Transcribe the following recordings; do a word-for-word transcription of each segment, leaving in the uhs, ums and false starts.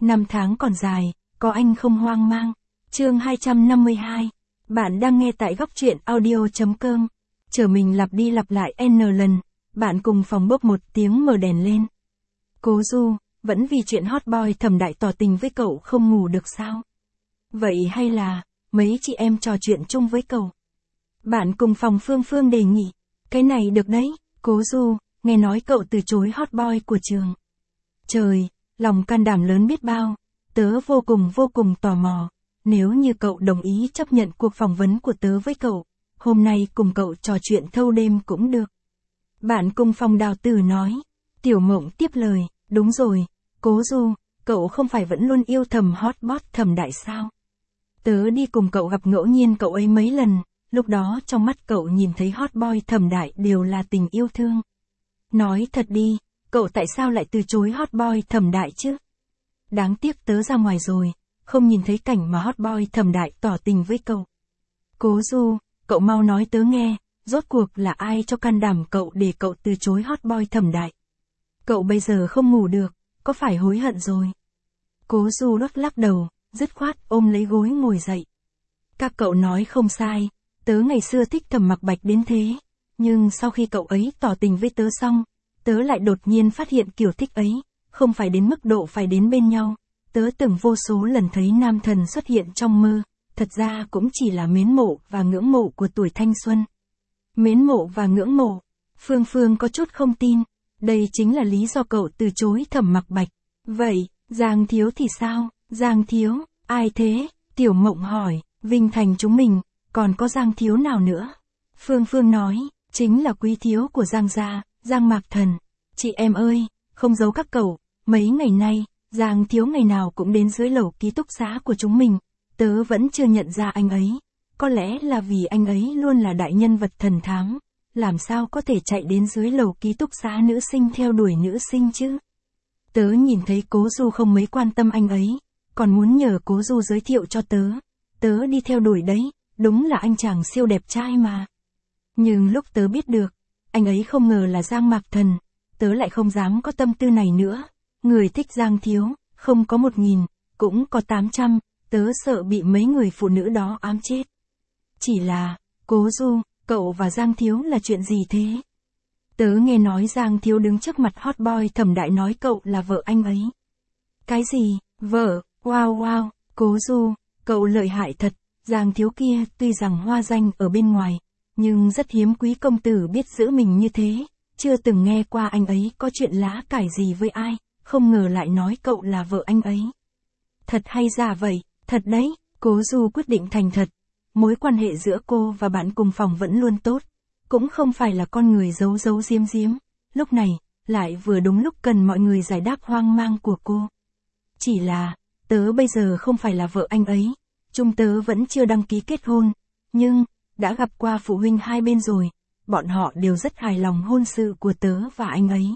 Năm tháng còn dài, có anh không hoang mang. Chương hai trăm năm mươi hai. Bạn đang nghe tại góc truyện audio.com. Chờ mình lặp đi lặp lại n lần, bạn cùng phòng bốc một tiếng mở đèn lên. Cố Du, vẫn vì chuyện hot boy Thẩm Đại tỏ tình với cậu không ngủ được sao? Vậy hay là, mấy chị em trò chuyện chung với cậu? Bạn cùng phòng Phương Phương đề nghị. Cái này được đấy, Cố Du, nghe nói cậu từ chối hot boy của trường. Trời, lòng can đảm lớn biết bao, tớ vô cùng vô cùng tò mò. Nếu như cậu đồng ý chấp nhận cuộc phỏng vấn của tớ với cậu, hôm nay cùng cậu trò chuyện thâu đêm cũng được. Bạn cùng phòng Đào Tử nói. Tiểu Mộng tiếp lời, đúng rồi, Cố Du, cậu không phải vẫn luôn yêu thầm hotbot Thẩm Đại sao? Tớ đi cùng cậu gặp ngẫu nhiên cậu ấy mấy lần, lúc đó trong mắt cậu nhìn thấy hot boy Thẩm Đại đều là tình yêu thương. Nói thật đi, cậu tại sao lại từ chối hot boy Thẩm Đại chứ? Đáng tiếc tớ ra ngoài rồi, không nhìn thấy cảnh mà hot boy Thẩm Đại tỏ tình với cậu. Cố Du, cậu mau nói tớ nghe, rốt cuộc là ai cho can đảm cậu để cậu từ chối hot boy Thẩm Đại? Cậu bây giờ không ngủ được, có phải hối hận rồi? Cố Du lắc lắc đầu, dứt khoát ôm lấy gối ngồi dậy. Các cậu nói không sai, tớ ngày xưa thích Thẩm Mặc Bạch đến thế, nhưng sau khi cậu ấy tỏ tình với tớ xong, tớ lại đột nhiên phát hiện kiểu thích ấy, không phải đến mức độ phải đến bên nhau. Tớ từng vô số lần thấy nam thần xuất hiện trong mơ, thật ra cũng chỉ là mến mộ và ngưỡng mộ của tuổi thanh xuân. Mến mộ và ngưỡng mộ, Phương Phương có chút không tin, đây chính là lý do cậu từ chối Thẩm Mặc Bạch. Vậy, Giang Thiếu thì sao? Giang Thiếu, ai thế? Tiểu Mộng hỏi, Vinh Thành chúng mình, còn có Giang Thiếu nào nữa? Phương Phương nói, chính là quý thiếu của Giang gia, Giang Mạc Thần. Chị em ơi, không giấu các cậu, mấy ngày nay, Giang Thiếu ngày nào cũng đến dưới lầu ký túc xá của chúng mình, tớ vẫn chưa nhận ra anh ấy. Có lẽ là vì anh ấy luôn là đại nhân vật thần thám, làm sao có thể chạy đến dưới lầu ký túc xá nữ sinh theo đuổi nữ sinh chứ? Tớ nhìn thấy Cố Du không mấy quan tâm anh ấy, còn muốn nhờ Cố Du giới thiệu cho tớ. Tớ đi theo đuổi đấy, đúng là anh chàng siêu đẹp trai mà. Nhưng lúc tớ biết được, anh ấy không ngờ là Giang Mạc Thần, tớ lại không dám có tâm tư này nữa. Người thích Giang Thiếu, không có một nghìn, cũng có tám trăm, tớ sợ bị mấy người phụ nữ đó ám chết. Chỉ là, Cố Du, cậu và Giang Thiếu là chuyện gì thế? Tớ nghe nói Giang Thiếu đứng trước mặt hot boy Thẩm Đại nói cậu là vợ anh ấy. Cái gì, vợ, wow wow, Cố Du, cậu lợi hại thật, Giang Thiếu kia tuy rằng hoa danh ở bên ngoài, nhưng rất hiếm quý công tử biết giữ mình như thế, chưa từng nghe qua anh ấy có chuyện lá cải gì với ai, không ngờ lại nói cậu là vợ anh ấy. Thật hay giả vậy, thật đấy, Cố Du quyết định thành thật, mối quan hệ giữa cô và bạn cùng phòng vẫn luôn tốt, cũng không phải là con người giấu giấu giếm giếm, lúc này, lại vừa đúng lúc cần mọi người giải đáp hoang mang của cô. Chỉ là, tớ bây giờ không phải là vợ anh ấy, chúng tớ vẫn chưa đăng ký kết hôn, nhưng, đã gặp qua phụ huynh hai bên rồi, bọn họ đều rất hài lòng hôn sự của tớ và anh ấy.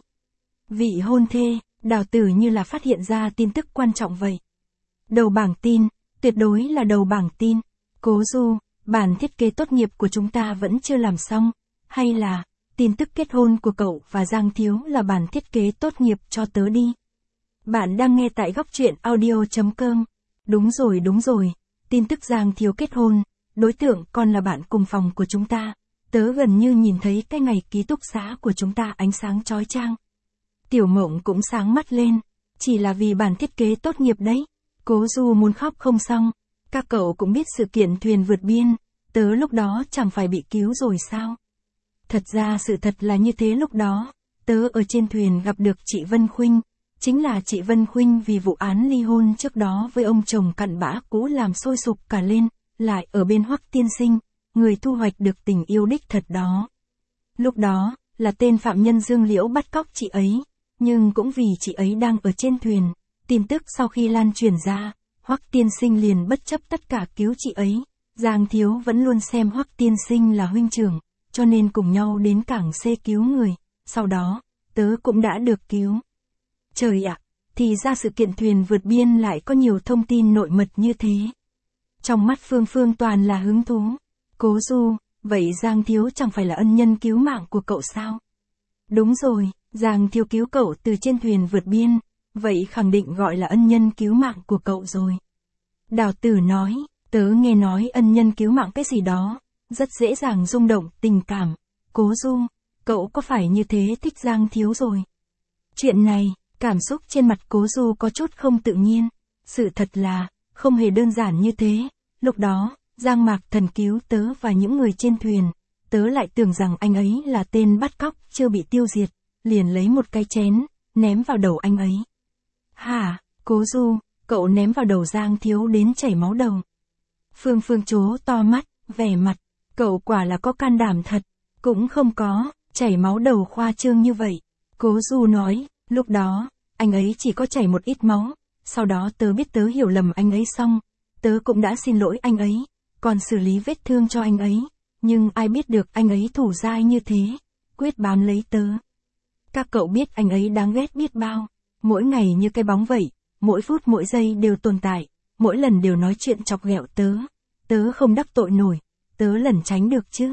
Vị hôn thê, Đào Tử như là phát hiện ra tin tức quan trọng vậy. Đầu bảng tin, tuyệt đối là đầu bảng tin. Cố Du, bản thiết kế tốt nghiệp của chúng ta vẫn chưa làm xong, hay là, tin tức kết hôn của cậu và Giang Thiếu là bản thiết kế tốt nghiệp cho tớ đi. Bạn đang nghe tại góc truyện audio.com. Đúng rồi đúng rồi, tin tức Giang Thiếu kết hôn, đối tượng còn là bạn cùng phòng của chúng ta, tớ gần như nhìn thấy cái ngày ký túc xá của chúng ta ánh sáng chói chang. Tiểu Mộng cũng sáng mắt lên, chỉ là vì bản thiết kế tốt nghiệp đấy. Cố Du muốn khóc không xong, các cậu cũng biết sự kiện thuyền vượt biên, tớ lúc đó chẳng phải bị cứu rồi sao? Thật ra sự thật là như thế, lúc đó, tớ ở trên thuyền gặp được chị Vân Khuynh, chính là chị Vân Khuynh vì vụ án ly hôn trước đó với ông chồng cặn bã cũ làm sôi sục cả lên, lại ở bên Hoắc tiên sinh, người thu hoạch được tình yêu đích thật đó. Lúc đó, là tên phạm nhân Dương Liễu bắt cóc chị ấy, nhưng cũng vì chị ấy đang ở trên thuyền, tin tức sau khi lan truyền ra, Hoắc tiên sinh liền bất chấp tất cả cứu chị ấy. Giang Thiếu vẫn luôn xem Hoắc tiên sinh là huynh trưởng, cho nên cùng nhau đến cảng C cứu người, sau đó, tớ cũng đã được cứu. Trời ạ, thì ra sự kiện thuyền vượt biên lại có nhiều thông tin nội mật như thế. Trong mắt Phương Phương toàn là hứng thú. Cố Du, vậy Giang Thiếu chẳng phải là ân nhân cứu mạng của cậu sao? Đúng rồi, Giang Thiếu cứu cậu từ trên thuyền vượt biên, vậy khẳng định gọi là ân nhân cứu mạng của cậu rồi. Đào Tử nói, tớ nghe nói ân nhân cứu mạng cái gì đó, rất dễ dàng rung động tình cảm. Cố Du, cậu có phải như thế thích Giang Thiếu rồi? Chuyện này, cảm xúc trên mặt Cố Du có chút không tự nhiên. Sự thật là, không hề đơn giản như thế. Lúc đó, Giang Mạc Thần cứu tớ và những người trên thuyền. Tớ lại tưởng rằng anh ấy là tên bắt cóc chưa bị tiêu diệt, liền lấy một cái chén, ném vào đầu anh ấy. Hả, Cố Du, cậu ném vào đầu Giang Thiếu đến chảy máu đầu. Phương Phương trố to mắt, vẻ mặt, cậu quả là có can đảm thật, cũng không có, chảy máu đầu khoa trương như vậy. Cố Du nói, lúc đó, anh ấy chỉ có chảy một ít máu, sau đó tớ biết tớ hiểu lầm anh ấy xong, tớ cũng đã xin lỗi anh ấy, còn xử lý vết thương cho anh ấy, nhưng ai biết được anh ấy thủ dai như thế, quyết bám lấy tớ. Các cậu biết anh ấy đáng ghét biết bao, mỗi ngày như cái bóng vậy, mỗi phút mỗi giây đều tồn tại, mỗi lần đều nói chuyện chọc ghẹo tớ, tớ không đắc tội nổi, tớ lẩn tránh được chứ.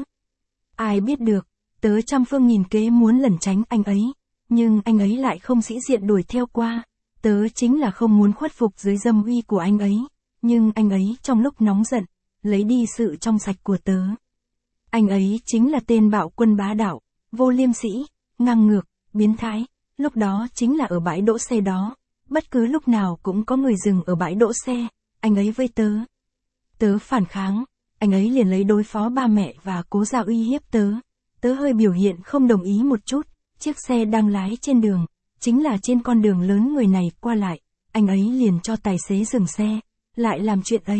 Ai biết được, tớ trăm phương nghìn kế muốn lẩn tránh anh ấy, nhưng anh ấy lại không sĩ diện đuổi theo qua, tớ chính là không muốn khuất phục dưới dâm uy của anh ấy, nhưng anh ấy trong lúc nóng giận, lấy đi sự trong sạch của tớ. Anh ấy chính là tên bạo quân bá đạo, vô liêm sỉ, ngang ngược, biến thái, lúc đó chính là ở bãi đỗ xe đó, bất cứ lúc nào cũng có người dừng ở bãi đỗ xe, anh ấy với tớ. Tớ phản kháng, anh ấy liền lấy đối phó ba mẹ và Cố Gia uy hiếp tớ. Tớ hơi biểu hiện không đồng ý một chút, chiếc xe đang lái trên đường, chính là trên con đường lớn người này qua lại, anh ấy liền cho tài xế dừng xe, lại làm chuyện ấy.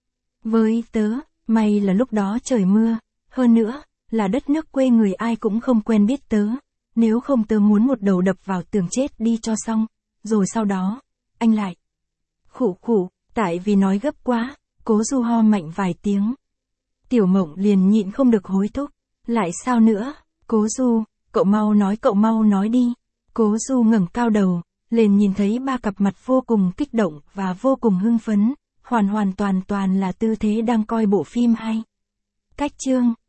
Với tớ, may là lúc đó trời mưa, hơn nữa, là đất nước quê người ai cũng không quen biết tớ, nếu không tớ muốn một đầu đập vào tường chết đi cho xong, rồi sau đó, anh lại. Khụ khụ, tại vì nói gấp quá, Cố Du ho mạnh vài tiếng. Tiểu Mộng liền nhịn không được hối thúc, lại sao nữa, Cố Du, cậu mau nói cậu mau nói đi. Cố Du ngẩng cao đầu, liền nhìn thấy ba cặp mặt vô cùng kích động và vô cùng hưng phấn, hoàn hoàn toàn toàn là tư thế đang coi bộ phim hay. Cách chương